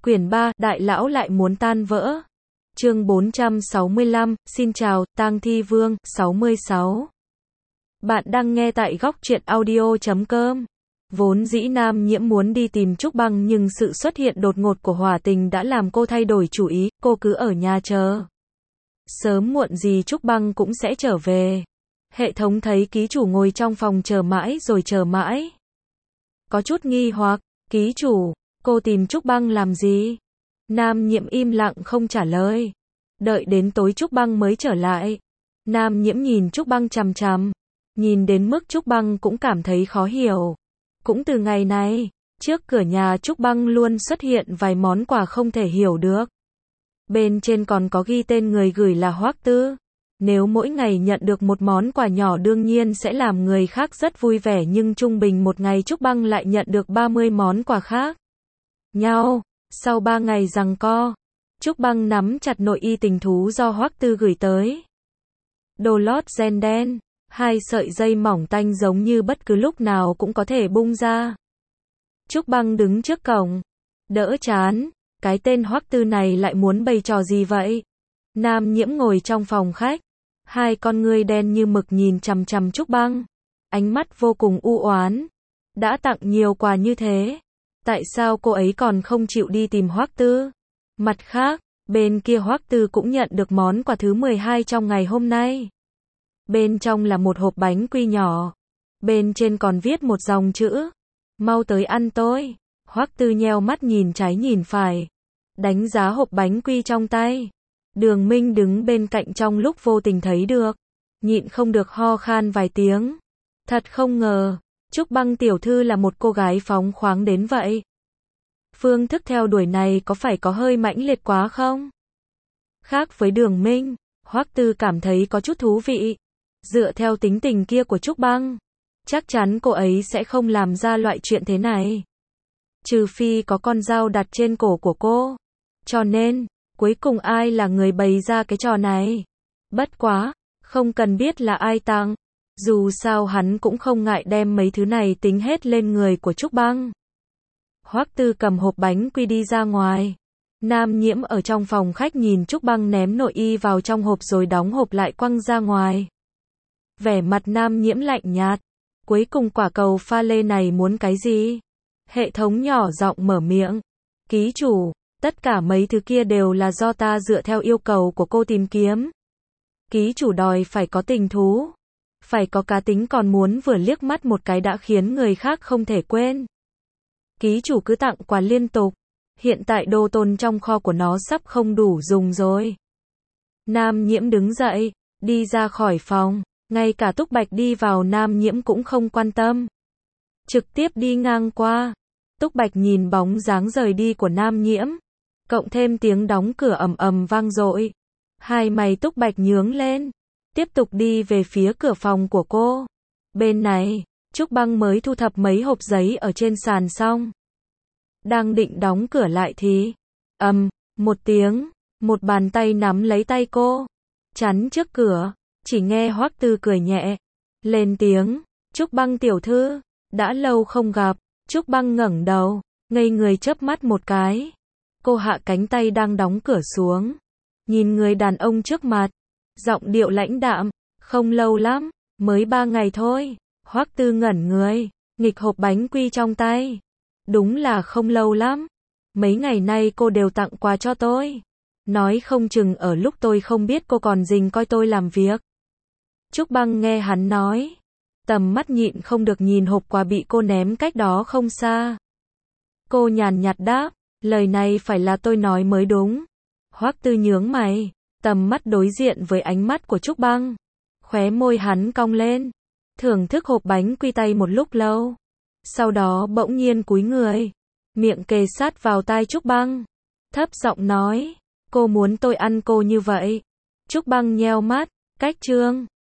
Quyển 3, Đại lão lại muốn tan vỡ. Chương 465, xin chào, Tang Thi Vương, 66. Bạn đang nghe tại góc truyện audio.com. Vốn dĩ Nam Nhiễm muốn đi tìm Trúc Băng nhưng sự xuất hiện đột ngột của Hỏa Tình đã làm cô thay đổi chủ ý, cô cứ ở nhà chờ. Sớm muộn gì Trúc Băng cũng sẽ trở về. Hệ thống thấy ký chủ ngồi trong phòng chờ mãi rồi chờ mãi. Có chút nghi hoặc, ký chủ, cô tìm Trúc Băng làm gì? Nam Nhiễm im lặng không trả lời. Đợi đến tối Trúc Băng mới trở lại. Nam Nhiễm nhìn Trúc Băng chằm chằm. Nhìn đến mức Trúc Băng cũng cảm thấy khó hiểu. Cũng từ ngày này, trước cửa nhà Trúc Băng luôn xuất hiện vài món quà không thể hiểu được. Bên trên còn có ghi tên người gửi là Hoắc Tư. Nếu mỗi ngày nhận được một món quà nhỏ đương nhiên sẽ làm người khác rất vui vẻ, nhưng trung bình một ngày Trúc Băng lại nhận được 30 món quà khác nhau. Sau 3 ngày giằng co, Trúc Băng nắm chặt nội y tình thú do Hoắc Tư gửi tới. Đồ lót ren đen, 2 sợi dây mỏng tanh giống như bất cứ lúc nào cũng có thể bung ra. Trúc Băng đứng trước cổng, đỡ chán, cái tên Hoắc Tư này lại muốn bày trò gì vậy? Nam Nhiễm ngồi trong phòng khách, hai con ngươi đen như mực nhìn chằm chằm Trúc Băng, ánh mắt vô cùng u oán. Đã tặng nhiều quà như thế, tại sao cô ấy còn không chịu đi tìm Hoắc Tư? Mặt khác, bên kia Hoắc Tư cũng nhận được món quà thứ 12 trong ngày hôm nay. Bên trong là một hộp bánh quy nhỏ. Bên trên còn viết một dòng chữ: mau tới ăn tôi. Hoắc Tư nheo mắt nhìn trái nhìn phải, đánh giá hộp bánh quy trong tay. Đường Minh đứng bên cạnh trong lúc vô tình thấy được, nhịn không được ho khan vài tiếng. Thật không ngờ, Trúc Băng tiểu thư là một cô gái phóng khoáng đến vậy. Phương thức theo đuổi này có phải có hơi mãnh liệt quá không? Khác với Đường Minh, Hoắc Tư cảm thấy có chút thú vị. Dựa theo tính tình kia của Trúc Băng, chắc chắn cô ấy sẽ không làm ra loại chuyện thế này. Trừ phi có con dao đặt trên cổ của cô. Cho nên, cuối cùng ai là người bày ra cái trò này? Bất quá, không cần biết là ai tặng. Dù sao hắn cũng không ngại đem mấy thứ này tính hết lên người của Trúc Băng. Hoắc Tư cầm hộp bánh quy đi ra ngoài. Nam Nhiễm ở trong phòng khách nhìn Trúc Băng ném nội y vào trong hộp rồi đóng hộp lại quăng ra ngoài. Vẻ mặt Nam Nhiễm lạnh nhạt. Cuối cùng quả cầu pha lê này muốn cái gì? Hệ thống nhỏ giọng mở miệng. Ký chủ, tất cả mấy thứ kia đều là do ta dựa theo yêu cầu của cô tìm kiếm. Ký chủ đòi phải có tình thú, phải có cá tính, còn muốn vừa liếc mắt một cái đã khiến người khác không thể quên. Ký chủ cứ tặng quà liên tục, hiện tại đồ tồn trong kho của nó sắp không đủ dùng rồi. Nam Nhiễm đứng dậy, đi ra khỏi phòng, ngay cả Túc Bạch đi vào Nam Nhiễm cũng không quan tâm. Trực tiếp đi ngang qua. Túc Bạch nhìn bóng dáng rời đi của Nam Nhiễm, cộng thêm tiếng đóng cửa ầm ầm vang dội. Hai mày Túc Bạch nhướng lên, tiếp tục đi về phía cửa phòng của cô. Bên này, Trúc Băng mới thu thập mấy hộp giấy ở trên sàn xong. Đang định đóng cửa lại thì, một tiếng, một bàn tay nắm lấy tay cô, chắn trước cửa. Chỉ nghe Hoắc Tư cười nhẹ, lên tiếng, Trúc Băng tiểu thư, đã lâu không gặp. Trúc Băng ngẩng đầu, ngây người chớp mắt một cái. Cô hạ cánh tay đang đóng cửa xuống, nhìn người đàn ông trước mặt, giọng điệu lãnh đạm, không lâu lắm, mới 3 ngày thôi. Hoắc Tư ngẩn người, nghịch hộp bánh quy trong tay. Đúng là không lâu lắm. Mấy ngày nay cô đều tặng quà cho tôi. Nói không chừng ở lúc tôi không biết cô còn rình coi tôi làm việc. Trúc Băng nghe hắn nói, tầm mắt nhịn không được nhìn hộp quà bị cô ném cách đó không xa. Cô nhàn nhạt đáp, lời này phải là tôi nói mới đúng. Hoắc Tư nhướng mày, tầm mắt đối diện với ánh mắt của Trúc Băng. Khóe môi hắn cong lên, thưởng thức hộp bánh quy tay một lúc lâu. Sau đó bỗng nhiên cúi người, miệng kề sát vào tai Trúc Băng, thấp giọng nói, cô muốn tôi ăn cô như vậy? Trúc Băng nheo mắt, cách chương.